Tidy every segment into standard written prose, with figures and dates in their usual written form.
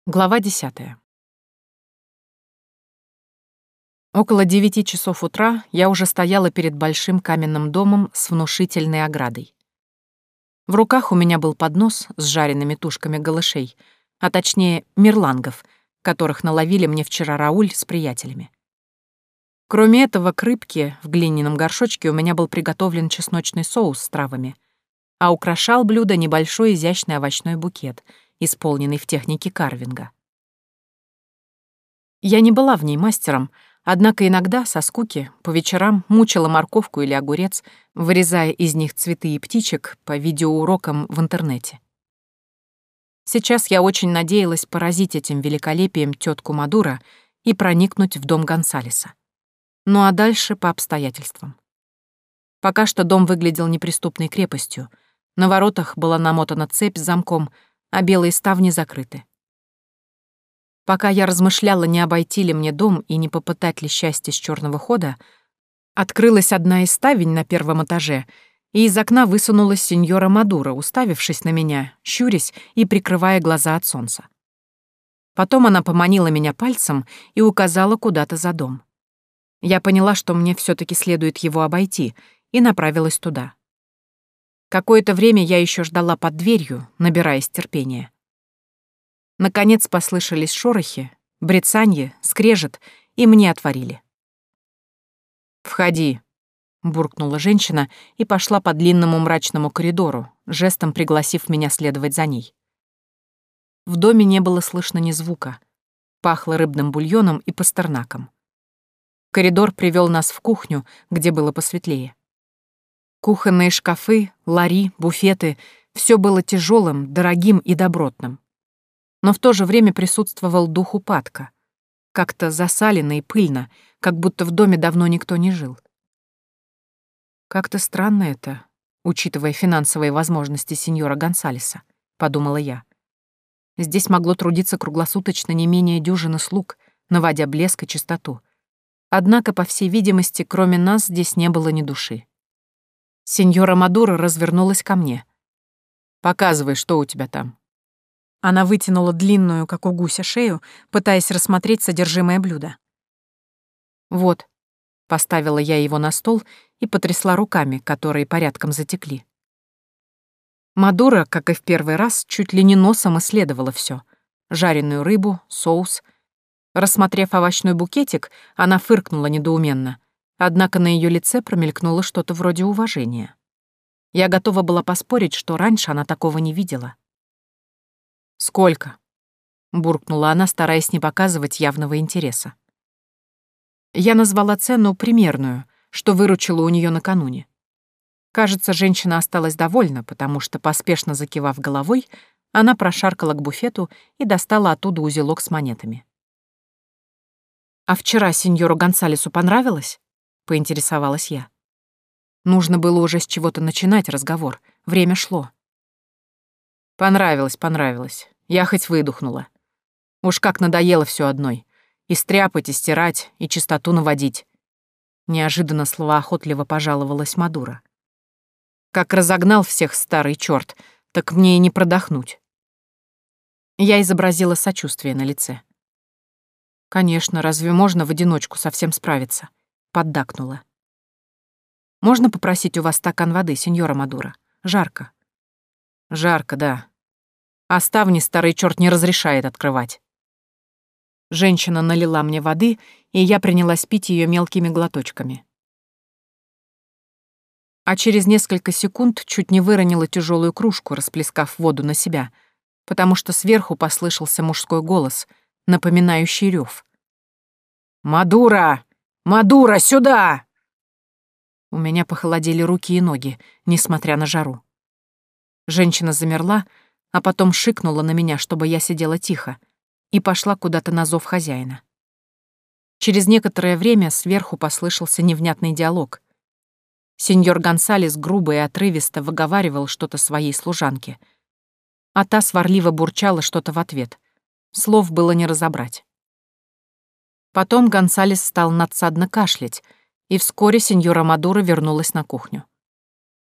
Глава 10. Около 9 часов утра я уже стояла перед большим каменным домом с внушительной оградой. В руках у меня был поднос с жареными тушками голышей, а точнее мерлангов, которых наловили мне вчера Рауль с приятелями. Кроме этого, к рыбке в глиняном горшочке у меня был приготовлен чесночный соус с травами, а украшал блюдо небольшой изящный овощной букет, исполненный в технике карвинга. Я не была в ней мастером, однако иногда, со скуки, по вечерам мучила морковку или огурец, вырезая из них цветы и птичек по видеоурокам в интернете. Сейчас я очень надеялась поразить этим великолепием тетку Мадуро и проникнуть в дом Гонсалеса. Ну а дальше по обстоятельствам. Пока что дом выглядел неприступной крепостью. На воротах была намотана цепь с замком, а белые ставни закрыты. Пока я размышляла, не обойти ли мне дом и не попытать ли счастье с черного хода, открылась одна из ставень на первом этаже, и из окна высунулась сеньора Мадуро, уставившись на меня, щурясь и прикрывая глаза от солнца. Потом она поманила меня пальцем и указала куда-то за дом. Я поняла, что мне все-таки следует его обойти, и направилась туда. Какое-то время я еще ждала под дверью, набираясь терпения. Наконец послышались шорохи, брецанье, скрежет, и мне отворили. «Входи», — буркнула женщина и пошла по длинному мрачному коридору, жестом пригласив меня следовать за ней. В доме не было слышно ни звука. Пахло рыбным бульоном и пастернаком. Коридор привел нас в кухню, где было посветлее. Кухонные шкафы, лари, буфеты — все было тяжелым, дорогим и добротным. Но в то же время присутствовал дух упадка. Как-то засалено и пыльно, как будто в доме давно никто не жил. «Как-то странно это, учитывая финансовые возможности сеньора Гонсалеса», — подумала я. Здесь могло трудиться круглосуточно не менее дюжины слуг, наводя блеск и чистоту. Однако, по всей видимости, кроме нас здесь не было ни души. Сеньора Мадуро развернулась ко мне. «Показывай, что у тебя там». Она вытянула длинную, как у гуся, шею, пытаясь рассмотреть содержимое блюда. «Вот», — поставила я его на стол и потрясла руками, которые порядком затекли. Мадуро, как и в первый раз, чуть ли не носом исследовала все: жареную рыбу, соус. Рассмотрев овощной букетик, она фыркнула недоуменно, однако на ее лице промелькнуло что-то вроде уважения. Я готова была поспорить, что раньше она такого не видела. «Сколько?» — буркнула она, стараясь не показывать явного интереса. Я назвала цену примерную, что выручила у нее накануне. Кажется, женщина осталась довольна, потому что, поспешно закивав головой, она прошаркала к буфету и достала оттуда узелок с монетами. «А вчера сеньору Гонсалесу понравилось?» — поинтересовалась я. Нужно было уже с чего-то начинать разговор, время шло. Понравилось. Я хоть выдохнула. Уж как надоело все одной. И стряпать, и стирать, и чистоту наводить. Неожиданно словоохотливо пожаловалась Мадуро. Как разогнал всех старый черт, так мне и не продохнуть. Я изобразила сочувствие на лице. Конечно, разве можно в одиночку совсем справиться? Поддакнула. Можно попросить у вас стакан воды, сеньора Мадуро? Жарко. Жарко, да. А ставни старый черт не разрешает открывать. Женщина налила мне воды, и я принялась пить ее мелкими глоточками. А через несколько секунд чуть не выронила тяжелую кружку, расплескав воду на себя, потому что сверху послышался мужской голос, напоминающий рев. «Мадуро! Мадуро, сюда!» У меня похолодели руки и ноги, несмотря на жару. Женщина замерла, а потом шикнула на меня, чтобы я сидела тихо, и пошла куда-то на зов хозяина. Через некоторое время сверху послышался невнятный диалог. Сеньор Гонсалес грубо и отрывисто выговаривал что-то своей служанке, а та сварливо бурчала что-то в ответ. Слов было не разобрать. Потом Гонсалес стал надсадно кашлять, и вскоре сеньора Мадуро вернулась на кухню.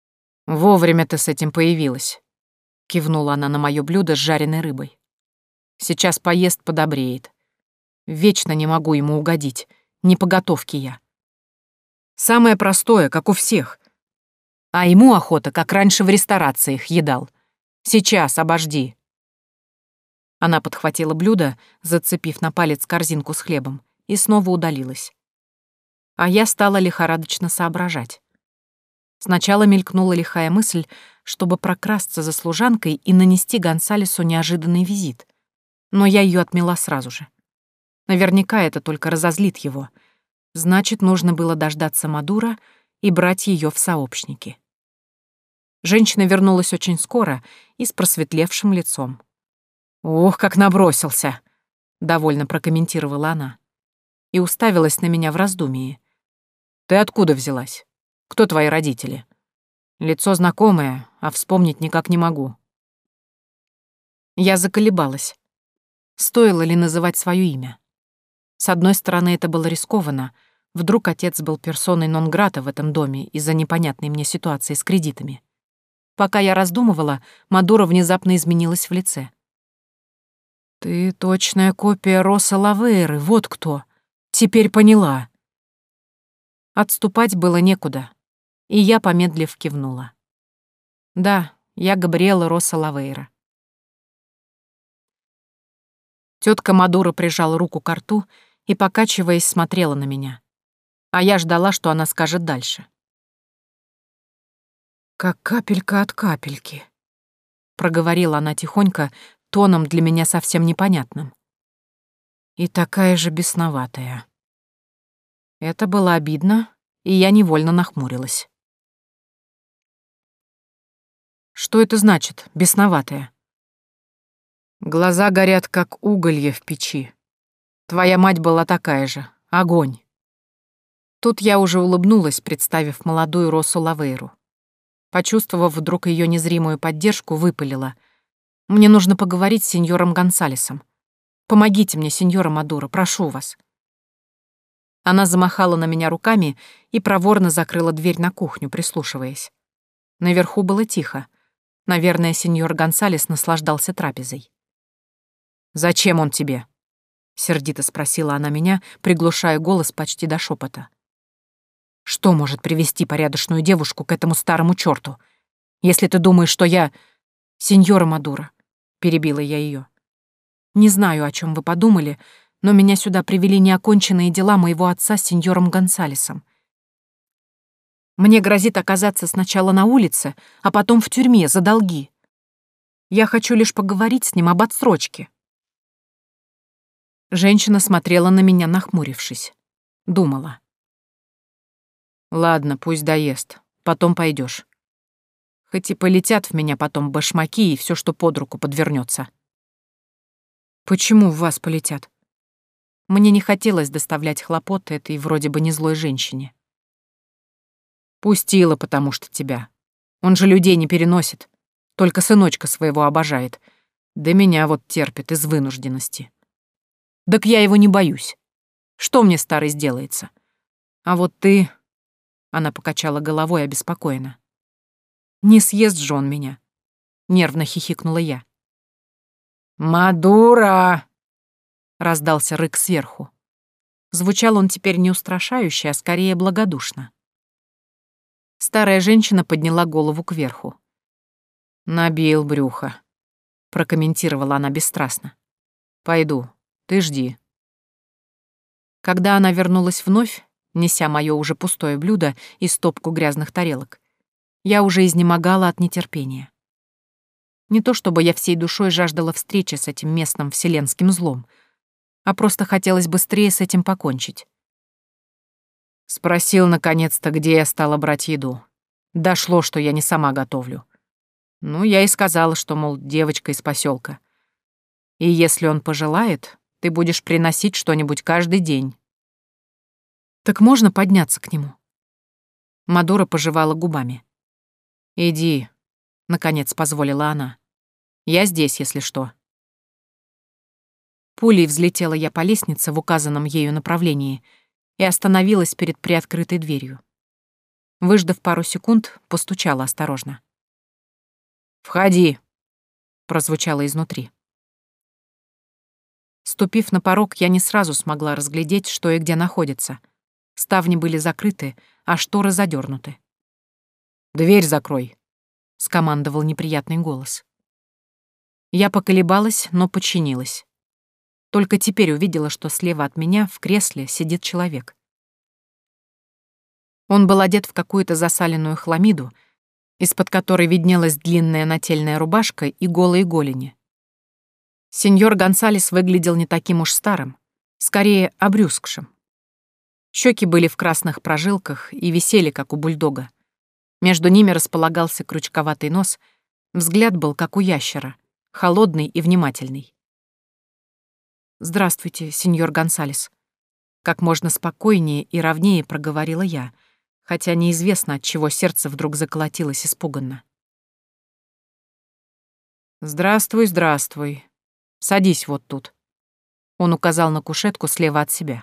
«Вовремя ты с этим появилась», — кивнула она на моё блюдо с жареной рыбой. Сейчас поест, подобреет. Вечно не могу ему угодить. Не по готовке я. Самое простое, как у всех. А ему охота, как раньше в ресторациях едал. Сейчас, обожди. Она подхватила блюдо, зацепив на палец корзинку с хлебом, и снова удалилась. А я стала лихорадочно соображать. Сначала мелькнула лихая мысль, чтобы прокрасться за служанкой и нанести Гонсалесу неожиданный визит. Но я ее отмела сразу же. Наверняка это только разозлит его. Значит, нужно было дождаться Мадуро и брать ее в сообщники. Женщина вернулась очень скоро и с просветлевшим лицом. «Ох, как набросился!» — довольно прокомментировала она. И уставилась на меня в раздумии. «Ты откуда взялась? Кто твои родители? Лицо знакомое, а вспомнить никак не могу». Я заколебалась. Стоило ли называть свое имя? С одной стороны, это было рискованно. Вдруг отец был персоной нон-грата в этом доме из-за непонятной мне ситуации с кредитами. Пока я раздумывала, Мадуро внезапно изменилась в лице. «Ты точная копия Роса Лавейры, вот кто. Теперь поняла». Отступать было некуда, и я, помедлив, кивнула. «Да, я Габриэла Роса Лавейра». Тетка Мадуро прижала руку к рту и, покачиваясь, смотрела на меня. А я ждала, что она скажет дальше. «Как капелька от капельки», — проговорила она тихонько, тоном для меня совсем непонятным. «И такая же бесноватая». Это было обидно, и я невольно нахмурилась. «Что это значит, бесноватая?» «Глаза горят, как уголье в печи. Твоя мать была такая же. Огонь». Тут я уже улыбнулась, представив молодую Росу Лавейру. Почувствовав вдруг ее незримую поддержку, выпалила. «Мне нужно поговорить с сеньором Гонсалесом. Помогите мне, сеньора Мадуро, прошу вас». Она замахала на меня руками и проворно закрыла дверь на кухню, прислушиваясь. Наверху было тихо. Наверное, сеньор Гонсалес наслаждался трапезой. «Зачем он тебе?» — сердито спросила она меня, приглушая голос почти до шепота. «Что может привести порядочную девушку к этому старому чёрту? Если ты думаешь, что я...» «Сеньора Мадуро», — перебила я ее. «Не знаю, о чем вы подумали, но меня сюда привели неоконченные дела моего отца с сеньором Гонсалесом. Мне грозит оказаться сначала на улице, а потом в тюрьме за долги. Я хочу лишь поговорить с ним об отсрочке». Женщина смотрела на меня, нахмурившись. Думала. «Ладно, пусть доест. Потом пойдешь. Хоть и полетят в меня потом башмаки и все, что под руку подвернется». «Почему в вас полетят?» Мне не хотелось доставлять хлопоты этой вроде бы не злой женщине. «Пустила, потому что тебя. Он же людей не переносит. Только сыночка своего обожает. Да меня вот терпит из вынужденности. Так я его не боюсь. Что мне старый сделается? А вот ты...» Она покачала головой обеспокоенно. «Не съест же он меня», — нервно хихикнула я. «Мадуро!» — раздался рык сверху. Звучал он теперь не устрашающе, а скорее благодушно. Старая женщина подняла голову кверху. «Набил брюхо», — прокомментировала она бесстрастно. «Пойду, ты жди». Когда она вернулась вновь, неся моё уже пустое блюдо и стопку грязных тарелок, я уже изнемогала от нетерпения. Не то чтобы я всей душой жаждала встречи с этим местным вселенским злом, а просто хотелось быстрее с этим покончить. Спросил, наконец-то, где я стала брать еду. Дошло, что я не сама готовлю. Ну, я и сказала, что, мол, девочка из посёлка. И если он пожелает, ты будешь приносить что-нибудь каждый день. Так можно подняться к нему? Мадуро пожевала губами. «Иди», — наконец позволила она. «Я здесь, если что». Пулей взлетела я по лестнице в указанном ею направлении и остановилась перед приоткрытой дверью. Выждав пару секунд, постучала осторожно. «Входи», — прозвучало изнутри. Ступив на порог, я не сразу смогла разглядеть, что и где находится. Ставни были закрыты, а шторы задернуты. «Дверь закрой», — скомандовал неприятный голос. Я поколебалась, но подчинилась. Только теперь увидела, что слева от меня в кресле сидит человек. Он был одет в какую-то засаленную хламиду, из-под которой виднелась длинная нательная рубашка и голые голени. Сеньор Гонсалес выглядел не таким уж старым, скорее обрюзгшим. Щеки были в красных прожилках и висели, как у бульдога. Между ними располагался крючковатый нос, взгляд был, как у ящера, холодный и внимательный. «Здравствуйте, сеньор Гонсалес», — как можно спокойнее и ровнее проговорила я, хотя неизвестно, от чего сердце вдруг заколотилось испуганно. «Здравствуй, здравствуй. Садись вот тут». Он указал на кушетку слева от себя.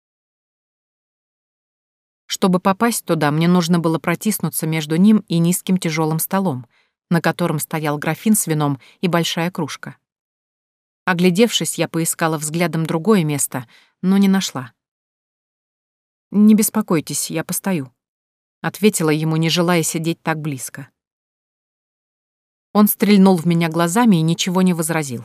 Чтобы попасть туда, мне нужно было протиснуться между ним и низким тяжелым столом, на котором стоял графин с вином и большая кружка. Оглядевшись, я поискала взглядом другое место, но не нашла. «Не беспокойтесь, я постою», — ответила ему, не желая сидеть так близко. Он стрельнул в меня глазами и ничего не возразил.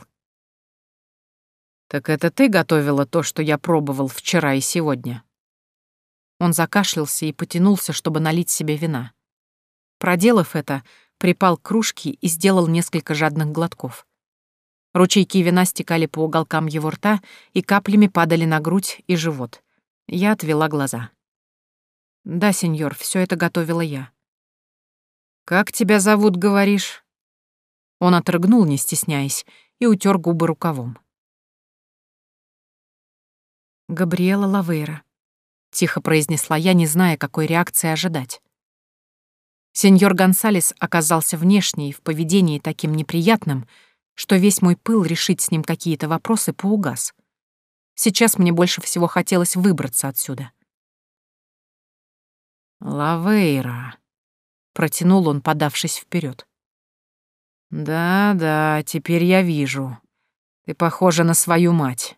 «Так это ты готовила то, что я пробовал вчера и сегодня?» Он закашлялся и потянулся, чтобы налить себе вина. Проделав это, припал к кружке и сделал несколько жадных глотков. Ручейки вина стекали по уголкам его рта и каплями падали на грудь и живот. Я отвела глаза. «Да, сеньор, все это готовила я». «Как тебя зовут, говоришь?» Он отрыгнул, не стесняясь, и утер губы рукавом. «Габриэла Лавейра», — тихо произнесла я, не зная, какой реакции ожидать. Сеньор Гонсалес оказался внешне и в поведении таким неприятным, что весь мой пыл решить с ним какие-то вопросы поугас. Сейчас мне больше всего хотелось выбраться отсюда. «Лавейра», — протянул он, подавшись вперед. «Да, теперь я вижу. Ты похожа на свою мать».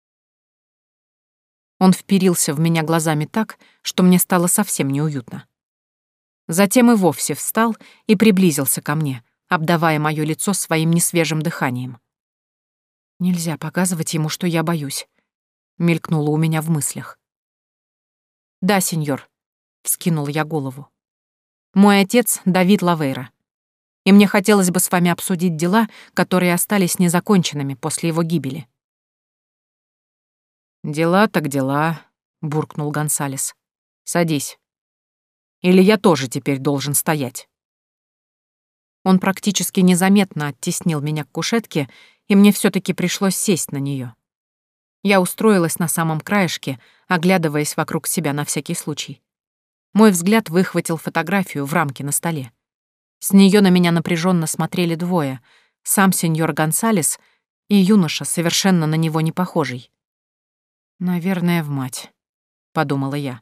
Он вперился в меня глазами так, что мне стало совсем неуютно. Затем и вовсе встал и приблизился ко мне, обдавая моё лицо своим несвежим дыханием. «Нельзя показывать ему, что я боюсь», — мелькнуло у меня в мыслях. «Да, сеньор», — вскинул я голову. «Мой отец — Давид Лавейра, и мне хотелось бы с вами обсудить дела, которые остались незаконченными после его гибели». «Дела так дела», — буркнул Гонсалес. «Садись. Или я тоже теперь должен стоять?» Он практически незаметно оттеснил меня к кушетке, и мне все-таки пришлось сесть на нее. Я устроилась на самом краешке, оглядываясь вокруг себя на всякий случай. Мой взгляд выхватил фотографию в рамке на столе. С нее на меня напряженно смотрели двое — сам сеньор Гонсалес и юноша, совершенно на него не похожий. «Наверное, в мать», — подумала я.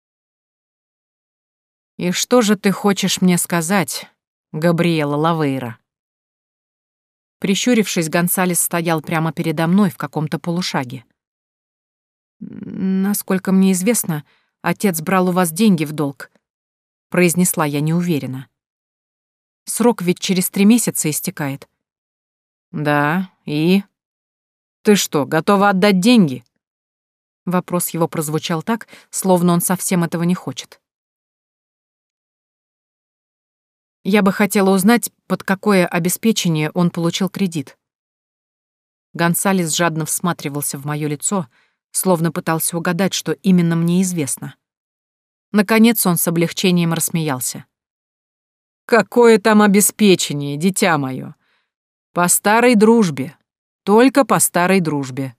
«И что же ты хочешь мне сказать, Габриэла Лавейра?» Прищурившись, Гонсалес стоял прямо передо мной в каком-то полушаге. «Насколько мне известно, отец брал у вас деньги в долг», — произнесла я неуверенно. «Срок ведь через 3 месяца истекает». «Да, и? Ты что, готова отдать деньги?» Вопрос его прозвучал так, словно он совсем этого не хочет. Я бы хотела узнать, под какое обеспечение он получил кредит. Гонсалес жадно всматривался в моё лицо, словно пытался угадать, что именно мне известно. Наконец он с облегчением рассмеялся. «Какое там обеспечение, дитя моё? По старой дружбе. Только по старой дружбе».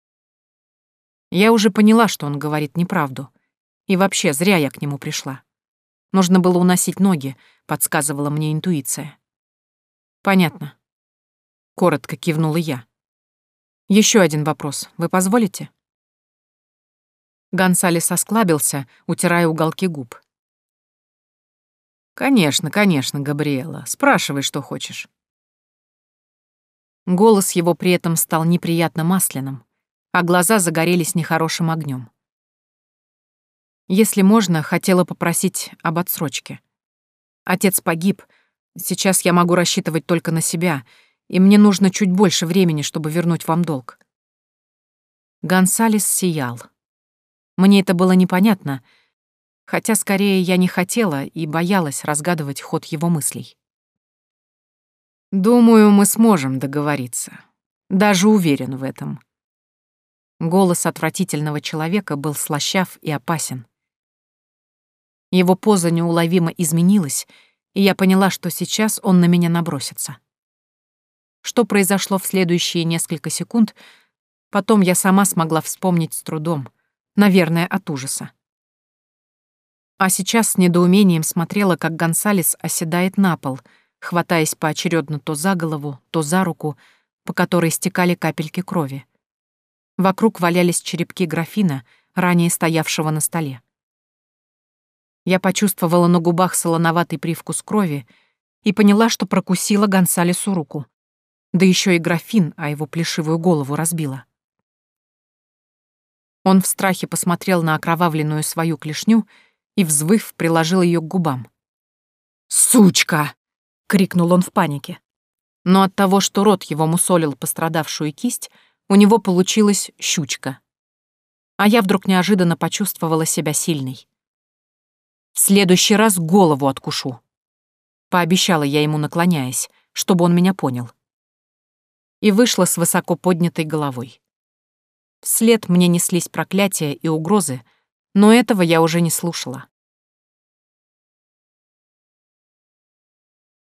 Я уже поняла, что он говорит неправду. И вообще, зря я к нему пришла. Нужно было уносить ноги, подсказывала мне интуиция. «Понятно», — коротко кивнула я. «Еще один вопрос. Вы позволите?» Гонсалес осклабился, утирая уголки губ. «Конечно, конечно, Габриэла. Спрашивай, что хочешь». Голос его при этом стал неприятно масляным, а глаза загорелись нехорошим огнем. Если можно, хотела попросить об отсрочке. Отец погиб, сейчас я могу рассчитывать только на себя, и мне нужно чуть больше времени, чтобы вернуть вам долг. Гонсалес сиял. Мне это было непонятно, хотя скорее я не хотела и боялась разгадывать ход его мыслей. «Думаю, мы сможем договориться. Даже уверен в этом». Голос отвратительного человека был слащав и опасен. Его поза неуловимо изменилась, и я поняла, что сейчас он на меня набросится. Что произошло в следующие несколько секунд, потом я сама смогла вспомнить с трудом, наверное, от ужаса. А сейчас с недоумением смотрела, как Гонсалес оседает на пол, хватаясь поочередно то за голову, то за руку, по которой стекали капельки крови. Вокруг валялись черепки графина, ранее стоявшего на столе. Я почувствовала на губах солоноватый привкус крови и поняла, что прокусила Гонсалесу руку. Да еще и графин, а его плешивую голову разбила. Он в страхе посмотрел на окровавленную свою клешню и, взвыв, приложил ее к губам. «Сучка!» — крикнул он в панике. Но от того, что рот его мусолил пострадавшую кисть, у него получилась щучка. А я вдруг неожиданно почувствовала себя сильной. «В следующий раз голову откушу», — пообещала я ему, наклоняясь, чтобы он меня понял. И вышла с высоко поднятой головой. Вслед мне неслись проклятия и угрозы, но этого я уже не слушала.